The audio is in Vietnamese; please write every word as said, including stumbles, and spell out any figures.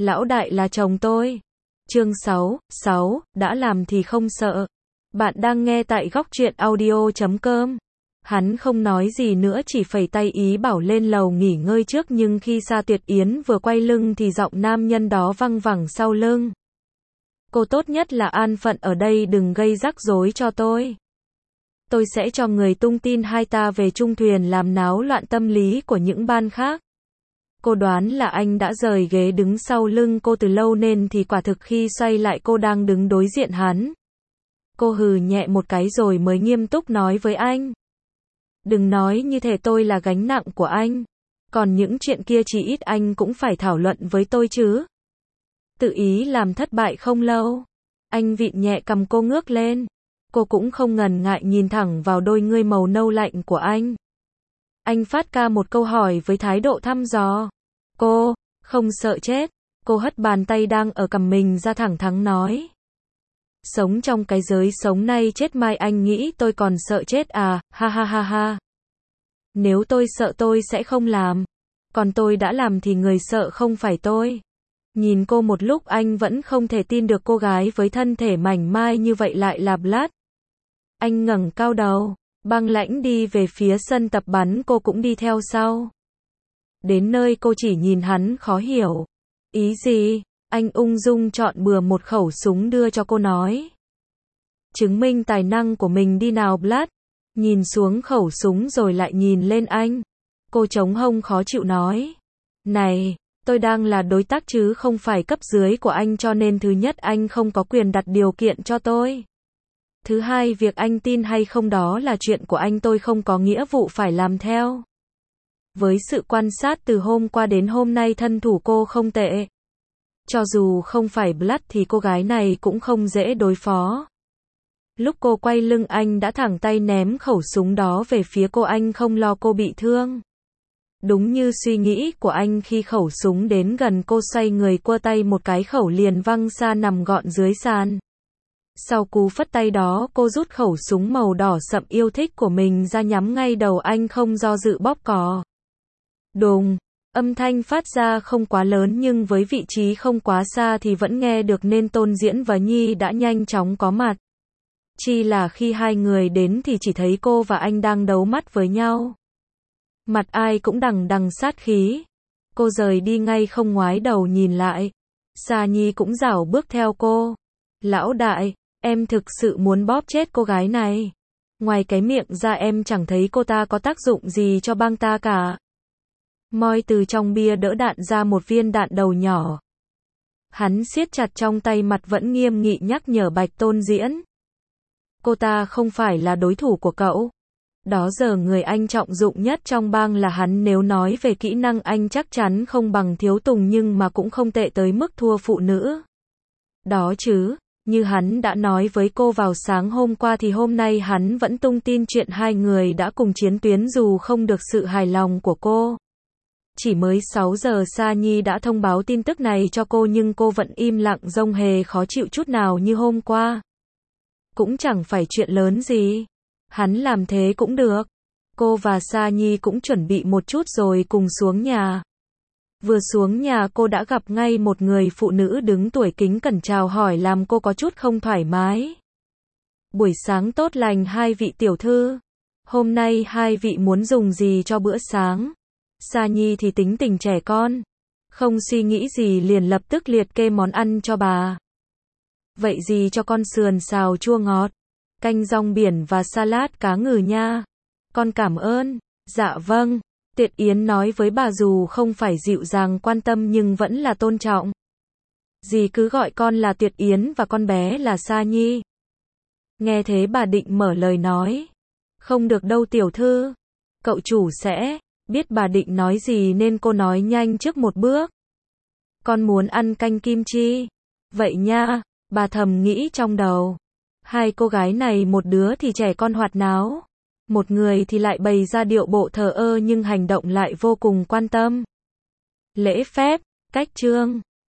Lão đại là chồng tôi. Chương sáu, sáu, đã làm thì không sợ. Bạn đang nghe tại góc truyện audio chấm com. Hắn không nói gì nữa, chỉ phẩy tay ý bảo lên lầu nghỉ ngơi trước, nhưng khi Sa Tuyệt Yến vừa quay lưng thì giọng nam nhân đó văng vẳng sau lưng. Cô tốt nhất là an phận ở đây, đừng gây rắc rối cho tôi. Tôi sẽ cho người tung tin hai ta về Trung Thuyền làm náo loạn tâm lý của những ban khác. Cô đoán là anh đã rời ghế đứng sau lưng cô từ lâu nên thì quả thực khi xoay lại cô đang đứng đối diện hắn. Cô hừ nhẹ một cái rồi mới nghiêm túc nói với anh. Đừng nói như thể tôi là gánh nặng của anh. Còn những chuyện kia chỉ ít anh cũng phải thảo luận với tôi chứ. Tự ý làm thất bại không lâu. Anh vịn nhẹ cầm cô ngước lên. Cô cũng không ngần ngại nhìn thẳng vào đôi ngươi màu nâu lạnh của anh. Anh phát ca một câu hỏi với thái độ thăm dò. Cô, không sợ chết. Cô hất bàn tay đang ở cầm mình ra, thẳng thắn nói. Sống trong cái giới sống nay chết mai, anh nghĩ tôi còn sợ chết à, ha ha ha ha. Nếu tôi sợ tôi sẽ không làm. Còn tôi đã làm thì người sợ không phải tôi. Nhìn cô một lúc anh vẫn không thể tin được cô gái với thân thể mảnh mai như vậy lại là Blood. Anh ngẩng cao đầu, băng lãnh đi về phía sân tập bắn, cô cũng đi theo sau. Đến nơi cô chỉ nhìn hắn khó hiểu. Ý gì? Anh ung dung chọn bừa một khẩu súng đưa cho cô, nói. Chứng minh tài năng của mình đi nào Blood. Nhìn xuống khẩu súng rồi lại nhìn lên anh. Cô chống hông khó chịu nói. Này, tôi đang là đối tác chứ không phải cấp dưới của anh, cho nên thứ nhất anh không có quyền đặt điều kiện cho tôi. Thứ hai, việc anh tin hay không đó là chuyện của anh, tôi không có nghĩa vụ phải làm theo. Với sự quan sát từ hôm qua đến hôm nay, thân thủ cô không tệ. Cho dù không phải Blood thì cô gái này cũng không dễ đối phó. Lúc cô quay lưng anh đã thẳng tay ném khẩu súng đó về phía cô, anh không lo cô bị thương. Đúng như suy nghĩ của anh, khi khẩu súng đến gần cô xoay người quơ tay một cái, khẩu liền văng xa nằm gọn dưới sàn. Sau cú phất tay đó, cô rút khẩu súng màu đỏ sậm yêu thích của mình ra nhắm ngay đầu anh, không do dự bóp cò. Đùng, âm thanh phát ra không quá lớn nhưng với vị trí không quá xa thì vẫn nghe được, nên Tôn Diễn và Nhi đã nhanh chóng có mặt. Chỉ là khi hai người đến thì chỉ thấy cô và anh đang đấu mắt với nhau. Mặt ai cũng đằng đằng sát khí. Cô rời đi ngay không ngoái đầu nhìn lại. Sa Nhi cũng rảo bước theo cô. Lão đại, em thực sự muốn bóp chết cô gái này. Ngoài cái miệng ra em chẳng thấy cô ta có tác dụng gì cho bang ta cả. Moi từ trong bia đỡ đạn ra một viên đạn đầu nhỏ. Hắn siết chặt trong tay, mặt vẫn nghiêm nghị nhắc nhở Bạch Tôn Diễn. Cô ta không phải là đối thủ của cậu. Đó giờ người anh trọng dụng nhất trong bang là hắn, nếu nói về kỹ năng anh chắc chắn không bằng Thiếu Tùng, nhưng mà cũng không tệ tới mức thua phụ nữ. Đó chứ, như hắn đã nói với cô vào sáng hôm qua thì hôm nay hắn vẫn tung tin chuyện hai người đã cùng chiến tuyến dù không được sự hài lòng của cô. Chỉ mới sáu giờ Sa Nhi đã thông báo tin tức này cho cô, nhưng cô vẫn im lặng, rông hề khó chịu chút nào như hôm qua. Cũng chẳng phải chuyện lớn gì. Hắn làm thế cũng được. Cô và Sa Nhi cũng chuẩn bị một chút rồi cùng xuống nhà. Vừa xuống nhà cô đã gặp ngay một người phụ nữ đứng tuổi kính cẩn chào hỏi làm cô có chút không thoải mái. Buổi sáng tốt lành hai vị tiểu thư. Hôm nay hai vị muốn dùng gì cho bữa sáng? Sa Nhi thì tính tình trẻ con. Không suy nghĩ gì liền lập tức liệt kê món ăn cho bà. Vậy gì cho con sườn xào chua ngọt, canh rong biển và salad cá ngừ nha. Con cảm ơn. Dạ vâng. Tuyệt Yến nói với bà, dù không phải dịu dàng quan tâm nhưng vẫn là tôn trọng. Dì cứ gọi con là Tuyệt Yến và con bé là Sa Nhi. Nghe thế bà định mở lời nói. Không được đâu tiểu thư. Cậu chủ sẽ biết bà định nói gì nên cô nói nhanh trước một bước. Con muốn ăn canh kim chi. Vậy nha, bà thầm nghĩ trong đầu. Hai cô gái này, một đứa thì trẻ con hoạt náo, một người thì lại bày ra điệu bộ thờ ơ nhưng hành động lại vô cùng quan tâm. Lễ phép, cách chương.